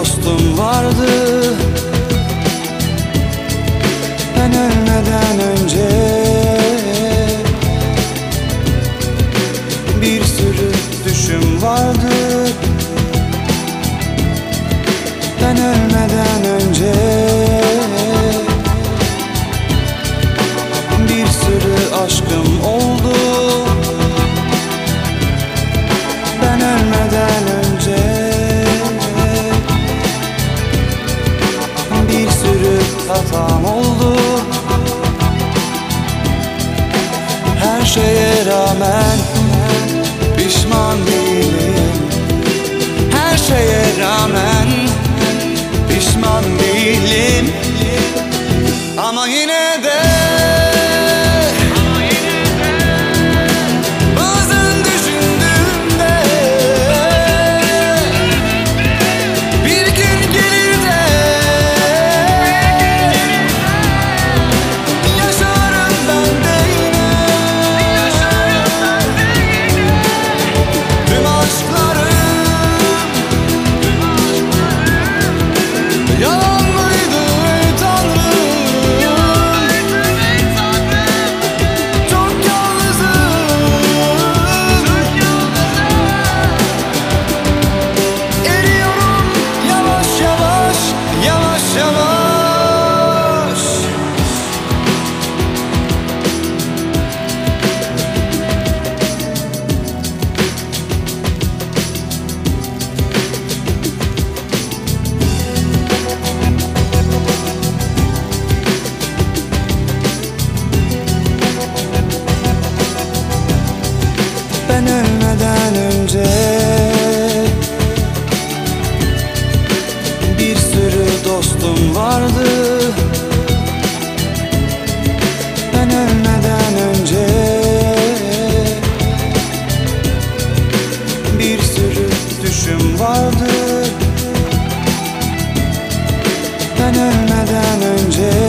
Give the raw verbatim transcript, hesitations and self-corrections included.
dostum vardı. Ben ölmeden önce bir sürü düşüm vardı. Ben ölmeden önce bir sürü aşkım oldu. Ben ölmeden önce bir sürü hatam oldu. Her şeye rağmen pişman değilim. Her şeye rağmen pişman değilim. Ama yine de bazen düşündüğümde bir gün gelir de yaşarım ben de yine. Tüm aşklarım yalan mıydı ey Tanrım? Çok yalnızım. Eriyorum yavaş yavaş, yavaş yavaş. Ben ölmeden önce bir sürü dostum vardı. Ben ölmeden önce bir sürü düşüm vardı. Ben ölmeden önce